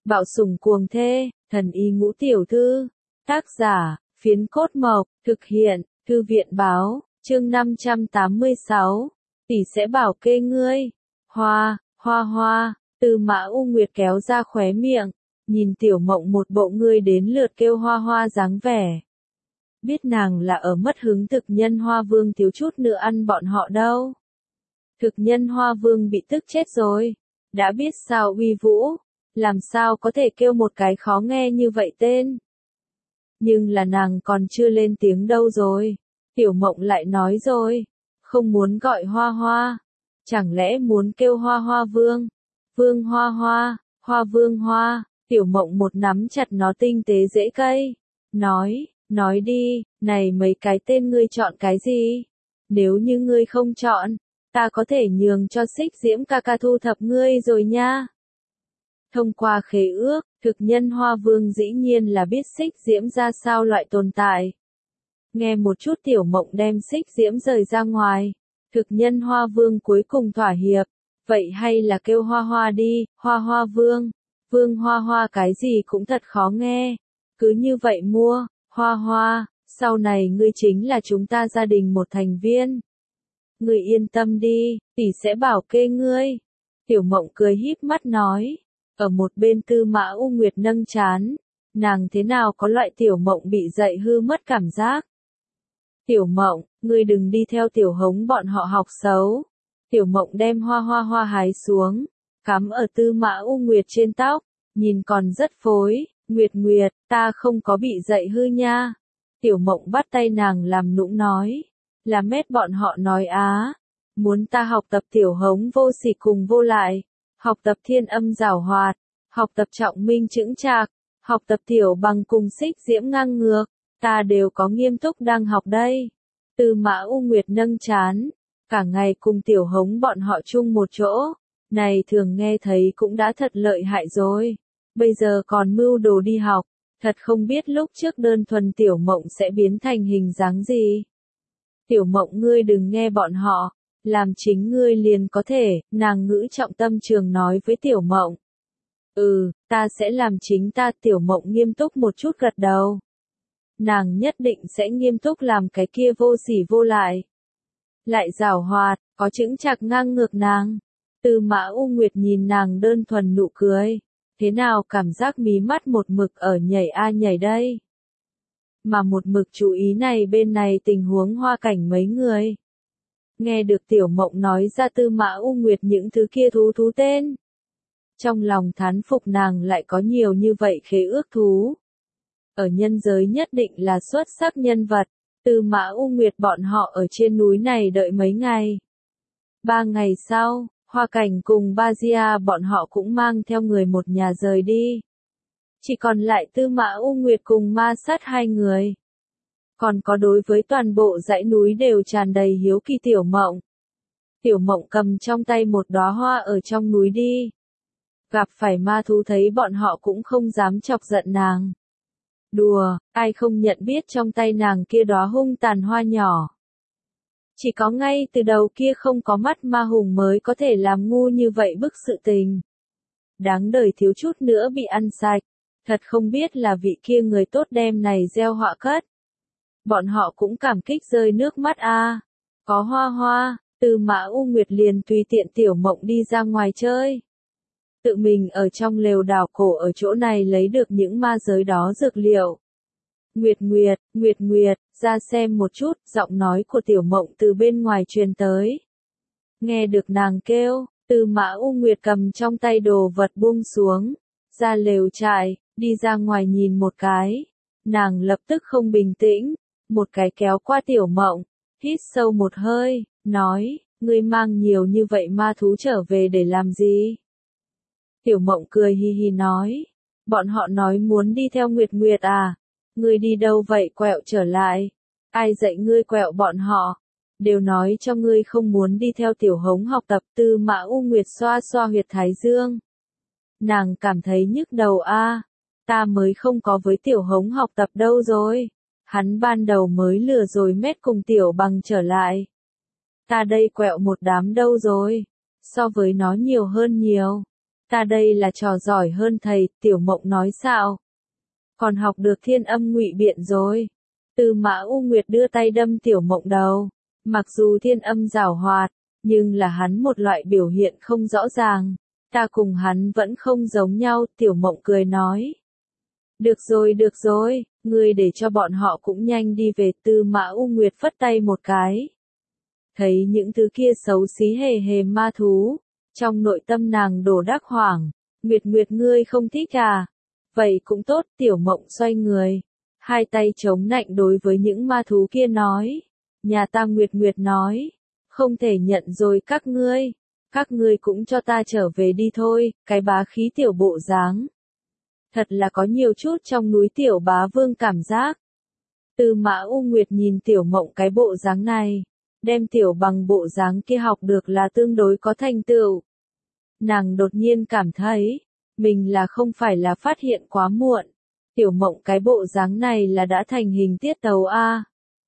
Bạo sủng cuồng thê, thần y ngũ tiểu thư. Tác giả, Phiến Cốt Mộc, thực hiện, Thư viện báo, chương 586. Tỷ sẽ bảo kê ngươi. Hoa, hoa hoa, Tư Mã U Nguyệt kéo ra khóe miệng, nhìn Tiểu Mộng một bộ ngươi đến lượt kêu hoa hoa dáng vẻ. Biết nàng là ở mất hứng thực nhân Hoa Vương thiếu chút nữa ăn bọn họ đâu. Thực nhân Hoa Vương bị tức chết rồi, đã biết sao uy vũ, làm sao có thể kêu một cái khó nghe như vậy tên. Nhưng là nàng còn chưa lên tiếng đâu rồi, Tiểu Mộng lại nói rồi, không muốn gọi hoa hoa, chẳng lẽ muốn kêu hoa hoa vương, vương hoa hoa, hoa vương hoa. Tiểu Mộng một nắm chặt nó tinh tế rễ cây, nói đi, này mấy cái tên ngươi chọn cái gì? Nếu như ngươi không chọn, ta có thể nhường cho Xích Diễm ca ca thu thập ngươi rồi nha. Thông qua khế ước, thực nhân Hoa Vương dĩ nhiên là biết Xích Diễm ra sao loại tồn tại. Nghe một chút Tiểu Mộng đem Xích Diễm rời ra ngoài, thực nhân Hoa Vương cuối cùng thỏa hiệp, vậy hay là kêu hoa hoa đi, hoa hoa vương, vương hoa hoa cái gì cũng thật khó nghe, cứ như vậy mua, hoa hoa, sau này ngươi chính là chúng ta gia đình một thành viên. Ngươi yên tâm đi, tỷ sẽ bảo kê ngươi. Tiểu Mộng cười híp mắt nói. Ở một bên Tư Mã U Nguyệt nâng trán, nàng thế nào có loại Tiểu Mộng bị dạy hư mất cảm giác. Tiểu Mộng, ngươi đừng đi theo Tiểu Hống bọn họ học xấu. Tiểu Mộng đem hoa hoa hoa hái xuống, cắm ở Tư Mã U Nguyệt trên tóc, nhìn còn rất phối. Nguyệt Nguyệt, ta không có bị dạy hư nha. Tiểu Mộng bắt tay nàng làm nũng nói, là mét bọn họ nói á, muốn ta học tập Tiểu Hống vô sỉ cùng vô lại, học tập Thiên Âm giảo hoạt, học tập Trọng Minh chững chạc, học tập Tiểu Bằng cùng Xích Diễm ngang ngược, ta đều có nghiêm túc đang học đây. Tư Mã U Nguyệt nâng trán, cả ngày cùng Tiểu Hống bọn họ chung một chỗ, này thường nghe thấy cũng đã thật lợi hại rồi. Bây giờ còn mưu đồ đi học, thật không biết lúc trước đơn thuần Tiểu Mộng sẽ biến thành hình dáng gì. Tiểu Mộng ngươi đừng nghe bọn họ, làm chính ngươi liền có thể, nàng ngữ trọng tâm trường nói với Tiểu Mộng. Ta sẽ làm chính ta. Tiểu Mộng nghiêm túc một chút gật đầu. Nàng nhất định sẽ nghiêm túc làm cái kia vô sỉ vô lại. Lại giảo hoạt, có chững chạc ngang ngược nàng. Tư Mã U Nguyệt nhìn nàng đơn thuần nụ cười. Thế nào cảm giác mí mắt một mực ở nhảy a nhảy đây. Mà một mực chú ý này bên này tình huống Hoa Cảnh mấy người. Nghe được Tiểu Mộng nói ra Tư Mã U Nguyệt những thứ kia thú tên. Trong lòng thán phục nàng lại có nhiều như vậy khế ước thú. Ở nhân giới nhất định là xuất sắc nhân vật. Tư Mã U Nguyệt bọn họ ở trên núi này đợi mấy ngày. 3 ngày sau, Hoa Cảnh cùng Ba Gia bọn họ cũng mang theo người một nhà rời đi. Chỉ còn lại Tư Mã U Nguyệt cùng Ma Sát hai người. Còn có đối với toàn bộ dãy núi đều tràn đầy hiếu kỳ Tiểu Mộng. Tiểu Mộng cầm trong tay một đóa hoa ở trong núi đi. Gặp phải ma thú thấy bọn họ cũng không dám chọc giận nàng. Đùa, ai không nhận biết trong tay nàng kia đóa hung tàn hoa nhỏ. Chỉ có ngay từ đầu kia không có mắt ma hùng mới có thể làm ngu như vậy bức sự tình. Đáng đời thiếu chút nữa bị ăn sạch. Thật không biết là vị kia người tốt đem này gieo họa cất. Bọn họ cũng cảm kích rơi nước mắt a. Có hoa hoa, Tư Mã U Nguyệt liền tùy tiện Tiểu Mộng đi ra ngoài chơi. Tự mình ở trong lều đào cổ ở chỗ này lấy được những ma giới đó dược liệu. Nguyệt Nguyệt, Nguyệt Nguyệt, ra xem một chút, giọng nói của Tiểu Mộng từ bên ngoài truyền tới. Nghe được nàng kêu, Tư Mã U Nguyệt cầm trong tay đồ vật buông xuống, ra lều trại, đi ra ngoài nhìn một cái. Nàng lập tức không bình tĩnh, một cái kéo qua Tiểu Mộng, hít sâu một hơi, nói, ngươi mang nhiều như vậy ma thú trở về để làm gì? Tiểu Mộng cười hi hi nói, bọn họ nói muốn đi theo Nguyệt Nguyệt à? Ngươi đi đâu vậy quẹo trở lại? Ai dạy ngươi quẹo bọn họ? Đều nói cho ngươi không muốn đi theo Tiểu Hống học tập. Tư Mã U Nguyệt xoa xoa huyệt thái dương. Nàng cảm thấy nhức đầu a. Ta mới không có với Tiểu Hống học tập đâu rồi. Hắn ban đầu mới lừa rồi mét cùng Tiểu Bằng trở lại. Ta đây quẹo một đám đâu rồi. So với nó nhiều hơn nhiều. Ta đây là trò giỏi hơn thầy, Tiểu Mộng nói xạo. Còn học được Thiên Âm ngụy biện rồi. Tư Mã U Nguyệt đưa tay đâm Tiểu Mộng đầu. Mặc dù Thiên Âm giảo hoạt, nhưng là hắn một loại biểu hiện không rõ ràng. Ta cùng hắn vẫn không giống nhau, Tiểu Mộng cười nói. Được rồi, ngươi để cho bọn họ cũng nhanh đi về. Tư Mã U Nguyệt phất tay một cái. Thấy những thứ kia xấu xí hề hề ma thú, trong nội tâm nàng đổ đắc hoảng. Nguyệt ngươi không thích à? Vậy cũng tốt, Tiểu Mộng xoay người. Hai tay chống nạnh đối với những ma thú kia nói. Nhà ta Nguyệt nói. Không thể nhận rồi các ngươi cũng cho ta trở về đi thôi, cái bá khí tiểu bộ dáng. Thật là có nhiều chút trong núi Tiểu Bá Vương cảm giác. Tư Mã U Nguyệt nhìn Tiểu Mộng cái bộ dáng này, đem tiểu bằng bộ dáng kia học được là tương đối có thành tựu. Nàng đột nhiên cảm thấy, mình là không phải là phát hiện quá muộn. Tiểu Mộng cái bộ dáng này là đã thành hình tiết tấu a.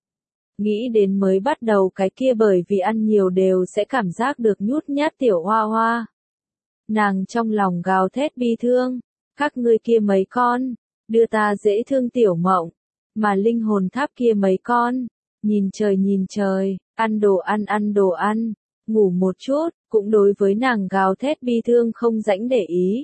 Nghĩ đến mới bắt đầu cái kia bởi vì ăn nhiều đều sẽ cảm giác được nhút nhát tiểu hoa hoa. Nàng trong lòng gào thét bi thương, các ngươi kia mấy con, đưa ta dễ thương Tiểu Mộng, mà linh hồn tháp kia mấy con, nhìn trời, ăn đồ ăn, ngủ một chút, cũng đối với nàng gào thét bi thương không rãnh để ý.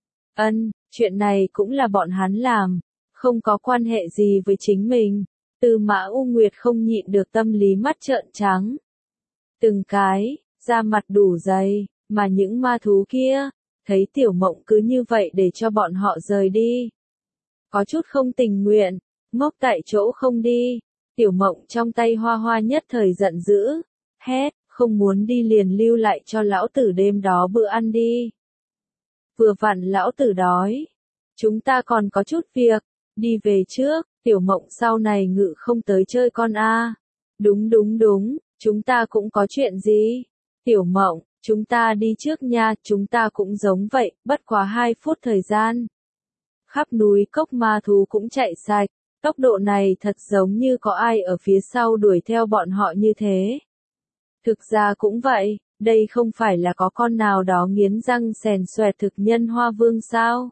Chuyện này cũng là bọn hắn làm, không có quan hệ gì với chính mình. Tư Mã U Nguyệt không nhịn được tâm lý mắt trợn trắng. Từng cái, da mặt đủ dày, mà những ma thú kia, thấy Tiểu Mộng cứ như vậy để cho bọn họ rời đi. Có chút không tình nguyện, ngốc tại chỗ không đi. Tiểu Mộng trong tay hoa hoa nhất thời giận dữ, hét, không muốn đi liền lưu lại cho lão tử đêm đó bữa ăn đi. Vừa vặn lão tử đói. Chúng ta còn có chút việc, đi về trước. Tiểu Mộng sau này ngự không tới chơi con a. Đúng, chúng ta cũng có chuyện gì? Tiểu Mộng, chúng ta đi trước nha, chúng ta cũng giống vậy, bất quá 2 phút thời gian. Khắp núi cốc ma thú cũng chạy sạch, tốc độ này thật giống như có ai ở phía sau đuổi theo bọn họ như thế. Thực ra cũng vậy, đây không phải là có con nào đó nghiến răng xèn xoẹt thực nhân Hoa Vương sao?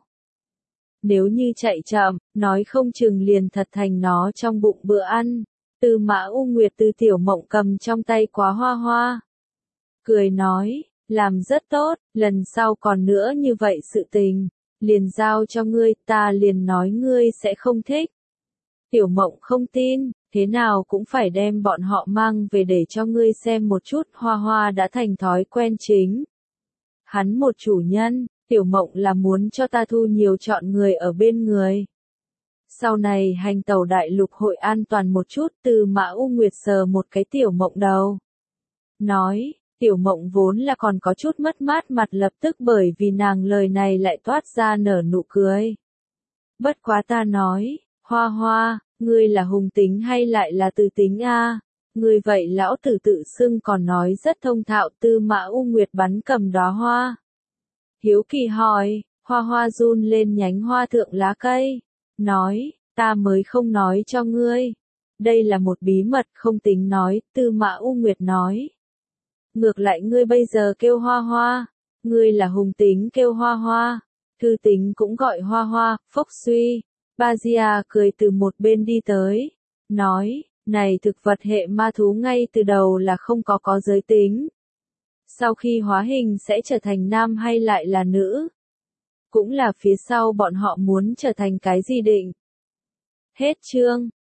Nếu như chạy chậm, nói không chừng liền thật thành nó trong bụng bữa ăn. Tư Mã U Nguyệt từ Tiểu Mộng cầm trong tay quá hoa hoa. Cười nói, làm rất tốt, lần sau còn nữa như vậy sự tình, liền giao cho ngươi, ta liền nói ngươi sẽ không thích. Tiểu Mộng không tin, thế nào cũng phải đem bọn họ mang về để cho ngươi xem một chút. Hoa hoa đã thành thói quen chính. Hắn một chủ nhân. Tiểu Mộng là muốn cho ta thu nhiều chọn người ở bên người. Sau này hành tẩu đại lục hội an toàn một chút. Tư Mã U Nguyệt sờ một cái Tiểu Mộng đầu. Nói, Tiểu Mộng vốn là còn có chút mất mát mặt lập tức bởi vì nàng lời này lại toát ra nở nụ cười. Bất quá ta nói, hoa hoa, ngươi là hùng tính hay lại là từ tính a? Ngươi vậy lão tử tự xưng còn nói rất thông thạo. Tư Mã U Nguyệt bắn cầm đóa hoa. Hiếu kỳ hỏi, hoa hoa run lên nhánh hoa thượng lá cây. Nói, ta mới không nói cho ngươi. Đây là một bí mật không tính nói, Tư Mã U Nguyệt nói. Ngược lại ngươi bây giờ kêu hoa hoa. Ngươi là hùng tính kêu hoa hoa. Thư tính cũng gọi hoa hoa, phốc suy. Bajia cười từ một bên đi tới. Nói, này thực vật hệ ma thú ngay từ đầu là không có giới tính. Sau khi hóa hình sẽ trở thành nam hay lại là nữ? Cũng là phía sau bọn họ muốn trở thành cái gì định? Hết chương.